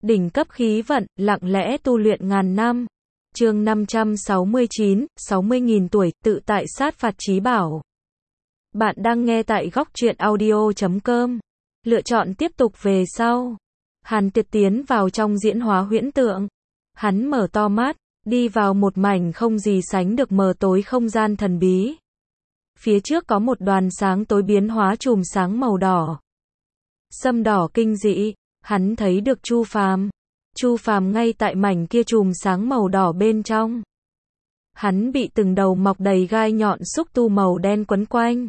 Đỉnh cấp khí vận, lặng lẽ tu luyện ngàn năm. Chương 569, 60.000 tuổi, tự tại sát phạt chí bảo. Bạn đang nghe tại góc truyện audio.com. Lựa chọn tiếp tục về sau. Hàn Tiệt tiến vào trong diễn hóa huyễn tượng. Hắn mở to mắt, đi vào một mảnh không gì sánh được mờ tối không gian thần bí. Phía trước có một đoàn sáng tối biến hóa chùm sáng màu đỏ. Sâm đỏ kinh dị, hắn thấy được Chu Phàm. Chu Phàm ngay tại mảnh kia chùm sáng màu đỏ bên trong. Hắn bị từng đầu mọc đầy gai nhọn xúc tu màu đen quấn quanh.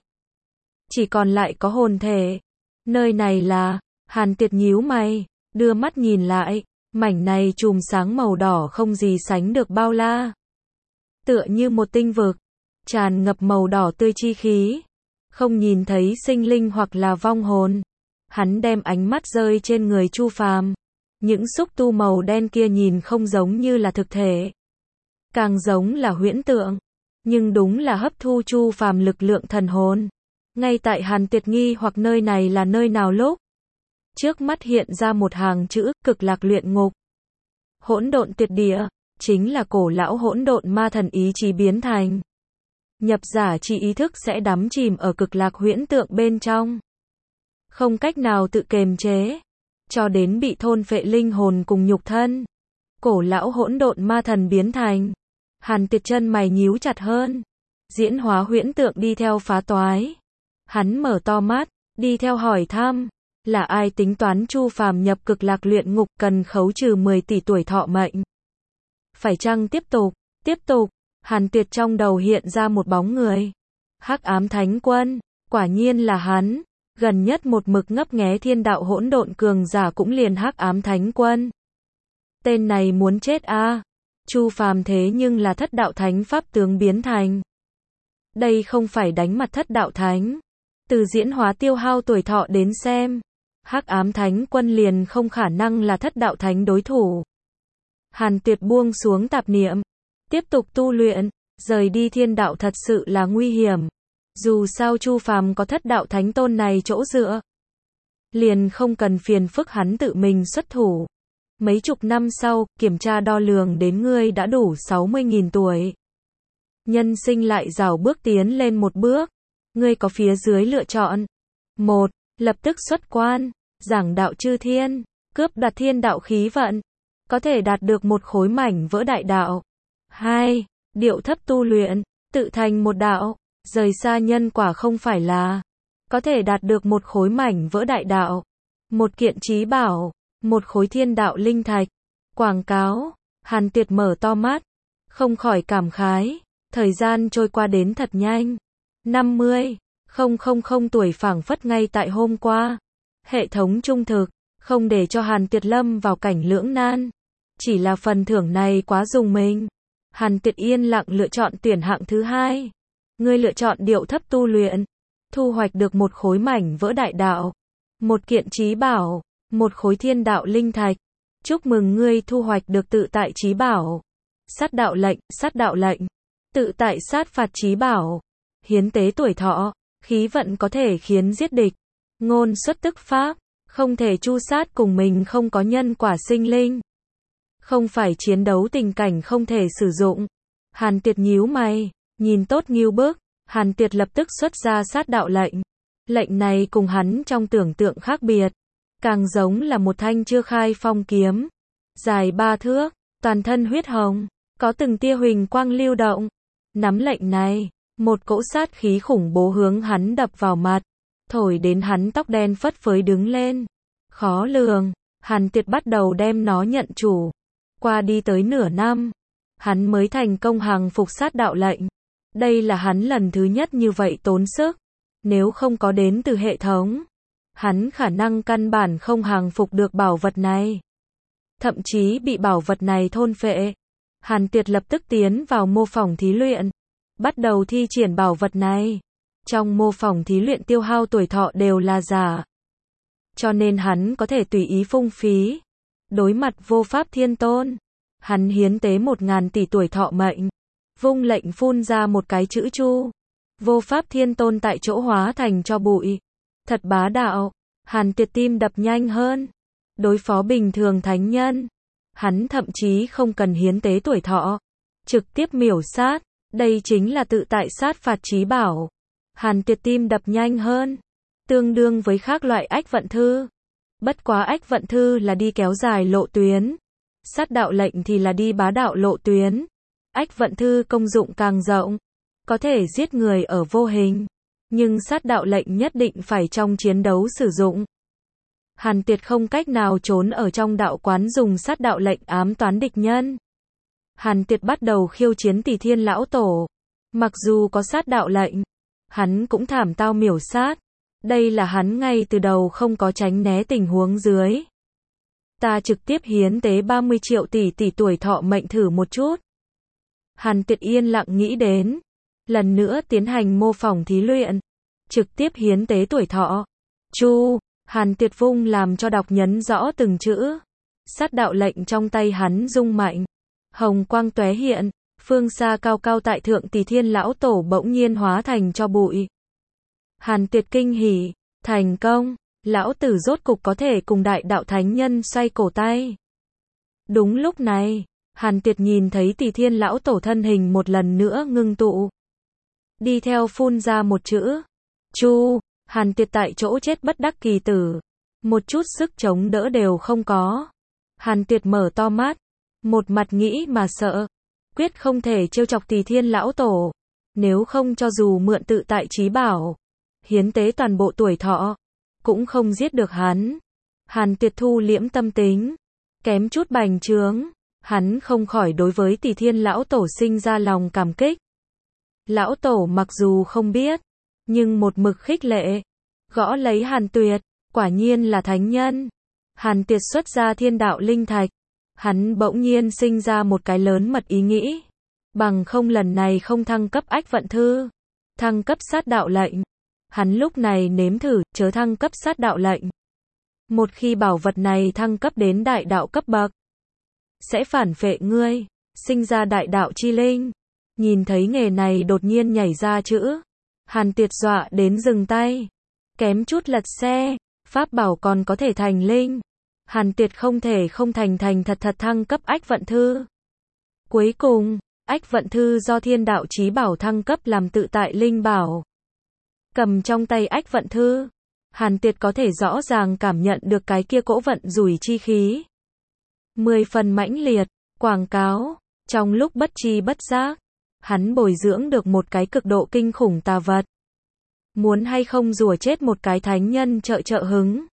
Chỉ còn lại có hồn thể. Nơi này là, Hàn Tiệt nhíu mày, đưa mắt nhìn lại, mảnh này chùm sáng màu đỏ không gì sánh được bao la. Tựa như một tinh vực, tràn ngập màu đỏ tươi chi khí. Không nhìn thấy sinh linh hoặc là vong hồn. Hắn đem ánh mắt rơi trên người Chu Phàm. Những xúc tu màu đen kia nhìn không giống như là thực thể, càng giống là huyễn tượng, nhưng đúng là hấp thu Chu Phàm lực lượng thần hồn. Ngay tại Hàn Tiệt nghi hoặc nơi này là nơi nào lúc, trước mắt hiện ra một hàng chữ, Cực Lạc Luyện Ngục. Hỗn độn tuyệt địa, chính là cổ lão hỗn độn ma thần ý chí biến thành. Nhập giả chi ý thức sẽ đắm chìm ở cực lạc huyễn tượng bên trong, không cách nào tự kiềm chế, cho đến bị thôn phệ linh hồn cùng nhục thân. Cổ lão hỗn độn ma thần biến thành. Hàn Tiệt chân mày nhíu chặt hơn. Diễn hóa huyễn tượng đi theo phá toái. Hắn mở to mắt, đi theo hỏi thăm, là ai tính toán Chu Phàm nhập cực lạc luyện ngục cần khấu trừ 10 tỷ tuổi thọ mệnh? Phải chăng tiếp tục? Tiếp tục. Hàn Tiệt trong đầu hiện ra một bóng người. Hắc ám thánh quân, quả nhiên là hắn. Gần nhất một mực ngấp nghé thiên đạo hỗn độn cường giả cũng liền Hắc ám thánh quân. Tên này muốn chết a. Chu Phàm thế nhưng là thất đạo thánh pháp tướng biến thành. Đây không phải đánh mặt thất đạo thánh. Từ diễn hóa tiêu hao tuổi thọ đến xem, Hắc ám thánh quân liền không khả năng là thất đạo thánh đối thủ. Hàn Tiệt buông xuống tạp niệm, tiếp tục tu luyện. Rời đi thiên đạo thật sự là nguy hiểm. Dù sao Chu Phàm có thất đạo thánh tôn này chỗ dựa, liền không cần phiền phức hắn tự mình xuất thủ. Mấy chục năm sau, kiểm tra đo lường đến ngươi đã đủ 60.000 tuổi. Nhân sinh lại rảo bước tiến lên một bước. Ngươi có phía dưới lựa chọn. 1. Lập tức xuất quan, giảng đạo chư thiên, cướp đoạt thiên đạo khí vận, có thể đạt được một khối mảnh vỡ đại đạo. 2. Điệu thấp tu luyện, tự thành một đạo, rời xa nhân quả không phải là, có thể đạt được một khối mảnh vỡ đại đạo, một kiện chí bảo, một khối thiên đạo linh thạch. Quảng cáo. Hàn Tiệt mở to mắt, không khỏi cảm khái, thời gian trôi qua đến thật nhanh. 50.000 tuổi phảng phất ngay tại hôm qua. Hệ thống trung thực, không để cho Hàn Tiệt lâm vào cảnh lưỡng nan. Chỉ là phần thưởng này quá dùng mình. Hàn Tiệt yên lặng lựa chọn tuyển hạng thứ hai. Ngươi lựa chọn điệu thấp tu luyện, thu hoạch được một khối mảnh vỡ đại đạo, một kiện chí bảo, một khối thiên đạo linh thạch. Chúc mừng ngươi thu hoạch được tự tại chí bảo. Sát đạo lệnh, tự tại sát phạt chí bảo, hiến tế tuổi thọ, khí vận có thể khiến giết địch, ngôn xuất tức pháp, không thể tru sát cùng mình không có nhân quả sinh linh. Không phải chiến đấu tình cảnh không thể sử dụng. Hàn Tiệt nhíu mày, nhìn tốt nghiêu bức. Hàn Tiệt lập tức xuất ra sát đạo lệnh. Lệnh này cùng hắn trong tưởng tượng khác biệt, càng giống là một thanh chưa khai phong kiếm, dài 3 thước, toàn thân huyết hồng, có từng tia huỳnh quang lưu động. Nắm lệnh này, một cỗ sát khí khủng bố hướng hắn đập vào mặt, thổi đến hắn tóc đen phất phới đứng lên. Khó lường, Hàn Tiệt bắt đầu đem nó nhận chủ. Qua đi tới nửa năm, hắn mới thành công hàng phục sát đạo lệnh. Đây là hắn lần thứ nhất như vậy tốn sức. Nếu không có đến từ hệ thống, hắn khả năng căn bản không hàng phục được bảo vật này. Thậm chí bị bảo vật này thôn phệ. Hàn Tiệt lập tức tiến vào mô phỏng thí luyện, bắt đầu thi triển bảo vật này. Trong mô phỏng thí luyện tiêu hao tuổi thọ đều là giả, cho nên hắn có thể tùy ý phung phí. Đối mặt vô pháp thiên tôn, hắn hiến tế 1.000 tỷ tuổi thọ mệnh, vung lệnh phun ra một cái chữ Chu. Vô pháp thiên tôn tại chỗ hóa thành cho bụi. Thật bá đạo. Hàn Tiệt tim đập nhanh hơn. đối phó bình thường thánh nhân. Hắn thậm chí không cần hiến tế tuổi thọ, trực tiếp miểu sát, đây chính là tự tại sát phạt chí bảo. Hàn Tuyệt tim đập nhanh hơn, tương đương với khác loại ách vận thư. Bất quá ách vận thư là đi kéo dài lộ tuyến, sát đạo lệnh thì là đi bá đạo lộ tuyến. Ách vận thư công dụng càng rộng, có thể giết người ở vô hình, nhưng sát đạo lệnh nhất định phải trong chiến đấu sử dụng. Hàn Tuyệt không cách nào trốn ở trong đạo quán dùng sát đạo lệnh ám toán địch nhân. Hàn Tuyệt bắt đầu khiêu chiến Tỷ Thiên lão tổ. Mặc dù có sát đạo lệnh, hắn cũng thảm tao miểu sát. Đây là hắn ngay từ đầu không có tránh né tình huống dưới. Ta trực tiếp hiến tế 30 triệu tỷ tuổi thọ mệnh thử một chút. Hàn Tuyệt yên lặng nghĩ đến. Lần nữa tiến hành mô phỏng thí luyện. Trực tiếp hiến tế tuổi thọ. Chu, Hàn Tuyệt vung làm cho đọc nhấn rõ từng chữ. Sát đạo lệnh trong tay hắn rung mạnh. Hồng quang tóe hiện. Phương xa cao cao tại thượng Tỷ Thiên lão tổ bỗng nhiên hóa thành cho bụi. Hàn Tuyệt kinh hỉ. Thành công. Lão tử rốt cục có thể cùng đại đạo thánh nhân xoay cổ tay. Đúng lúc này, Hàn Tuyệt nhìn thấy Tỷ Thiên lão tổ thân hình một lần nữa ngưng tụ. Đi theo phun ra một chữ. Chu, Hàn Tuyệt tại chỗ chết bất đắc kỳ tử. Một chút sức chống đỡ đều không có. Hàn Tuyệt mở to mắt. Một mặt nghĩ mà sợ. Quyết không thể trêu chọc Tỷ Thiên lão tổ. Nếu không cho dù mượn tự tại chí bảo, hiến tế toàn bộ tuổi thọ, cũng không giết được hắn. Hàn Tuyệt thu liễm tâm tính. Kém chút bành trướng. Hắn không khỏi đối với Tỷ Thiên lão tổ sinh ra lòng cảm kích. Lão tổ mặc dù không biết, nhưng một mực khích lệ. Gõ lấy Hàn Tuyệt, quả nhiên là thánh nhân. Hàn Tuyệt xuất ra thiên đạo linh thạch. Hắn bỗng nhiên sinh ra một cái lớn mật ý nghĩ. Bằng không lần này không thăng cấp ách vận thư, thăng cấp sát đạo lệnh. Hắn lúc này nếm thử, chớ thăng cấp sát đạo lệnh. Một khi bảo vật này thăng cấp đến đại đạo cấp bậc, sẽ phản phệ ngươi, sinh ra đại đạo chi linh. Nhìn thấy nghề này đột nhiên nhảy ra chữ. Hàn Tuyệt dọa đến dừng tay. Kém chút lật xe, pháp bảo còn có thể thành linh. Hàn Tuyệt không thể không thành thật thăng cấp ách vận thư. Cuối cùng, ách vận thư do thiên đạo chí bảo thăng cấp làm tự tại linh bảo. Cầm trong tay ách vận thư, Hàn Tuyệt có thể rõ ràng cảm nhận được cái kia cỗ vận rủi chi khí. 10 phần mãnh liệt, quảng cáo, trong lúc bất tri bất giác, hắn bồi dưỡng được một cái cực độ kinh khủng tà vật. Muốn hay không rủa chết một cái thánh nhân trợ hứng.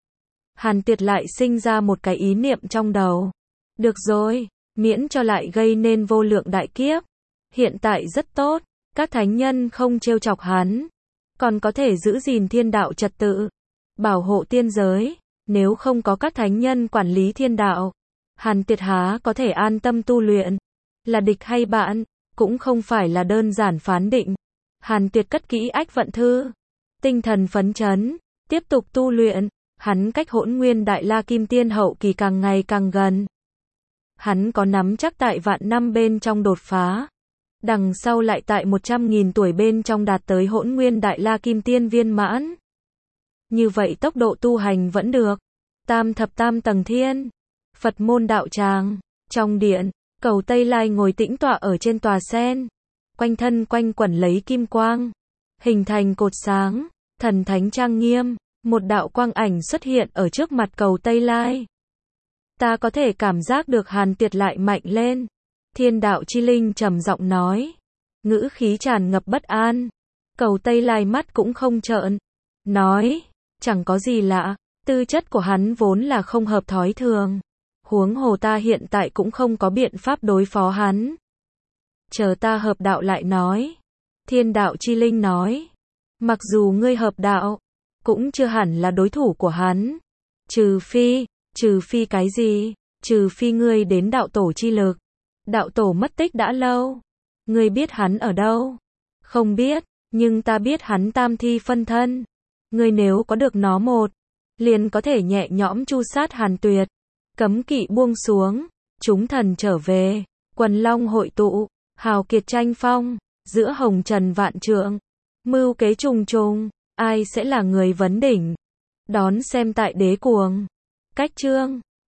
Hàn Tuyệt lại sinh ra một cái ý niệm trong đầu. Được rồi, miễn cho lại gây nên vô lượng đại kiếp. Hiện tại rất tốt, các thánh nhân không trêu chọc hắn. Còn có thể giữ gìn thiên đạo trật tự, bảo hộ tiên giới. Nếu không có các thánh nhân quản lý thiên đạo, Hàn Tuyệt há có thể an tâm tu luyện. Là địch hay bạn, cũng không phải là đơn giản phán định. Hàn Tuyệt cất kỹ ách vận thư, tinh thần phấn chấn, tiếp tục tu luyện. Hắn cách Hỗn Nguyên Đại La Kim Tiên hậu kỳ càng ngày càng gần. Hắn có nắm chắc tại vạn năm bên trong đột phá. Đằng sau lại tại 100.000 tuổi bên trong đạt tới Hỗn Nguyên Đại La Kim Tiên viên mãn. Như vậy tốc độ tu hành vẫn được. Tam thập tam tầng thiên, Phật môn đạo tràng, trong điện, Cầu Tây Lai ngồi tĩnh tọa ở trên tòa sen. Quanh thân quanh quẩn lấy kim quang, hình thành cột sáng, thần thánh trang nghiêm. Một đạo quang ảnh xuất hiện ở trước mặt Cầu Tây Lai. Ta có thể cảm giác được Hàn Tuyệt lại mạnh lên. Thiên đạo chi linh trầm giọng nói. Ngữ khí tràn ngập bất an. Cầu Tây Lai mắt cũng không trợn. Nói, chẳng có gì lạ. Tư chất của hắn vốn là không hợp thói thường. Huống hồ ta hiện tại cũng không có biện pháp đối phó hắn. Chờ ta hợp đạo lại nói. Thiên đạo chi linh nói. Mặc dù ngươi hợp đạo, cũng chưa hẳn là đối thủ của hắn. Trừ phi cái gì? Trừ phi ngươi đến đạo tổ chi lực. Đạo tổ mất tích đã lâu. Ngươi biết hắn ở đâu? Không biết, nhưng ta biết hắn tam thi phân thân. Ngươi nếu có được nó một, liền có thể nhẹ nhõm tru sát Hàn Tuyệt. Cấm kỵ buông xuống, chúng thần trở về, quần long hội tụ, hào kiệt tranh phong, giữa hồng trần vạn trượng, mưu kế trùng trùng. Ai sẽ là người vấn đỉnh? Đón xem tại Đế Cuồng. Cách chương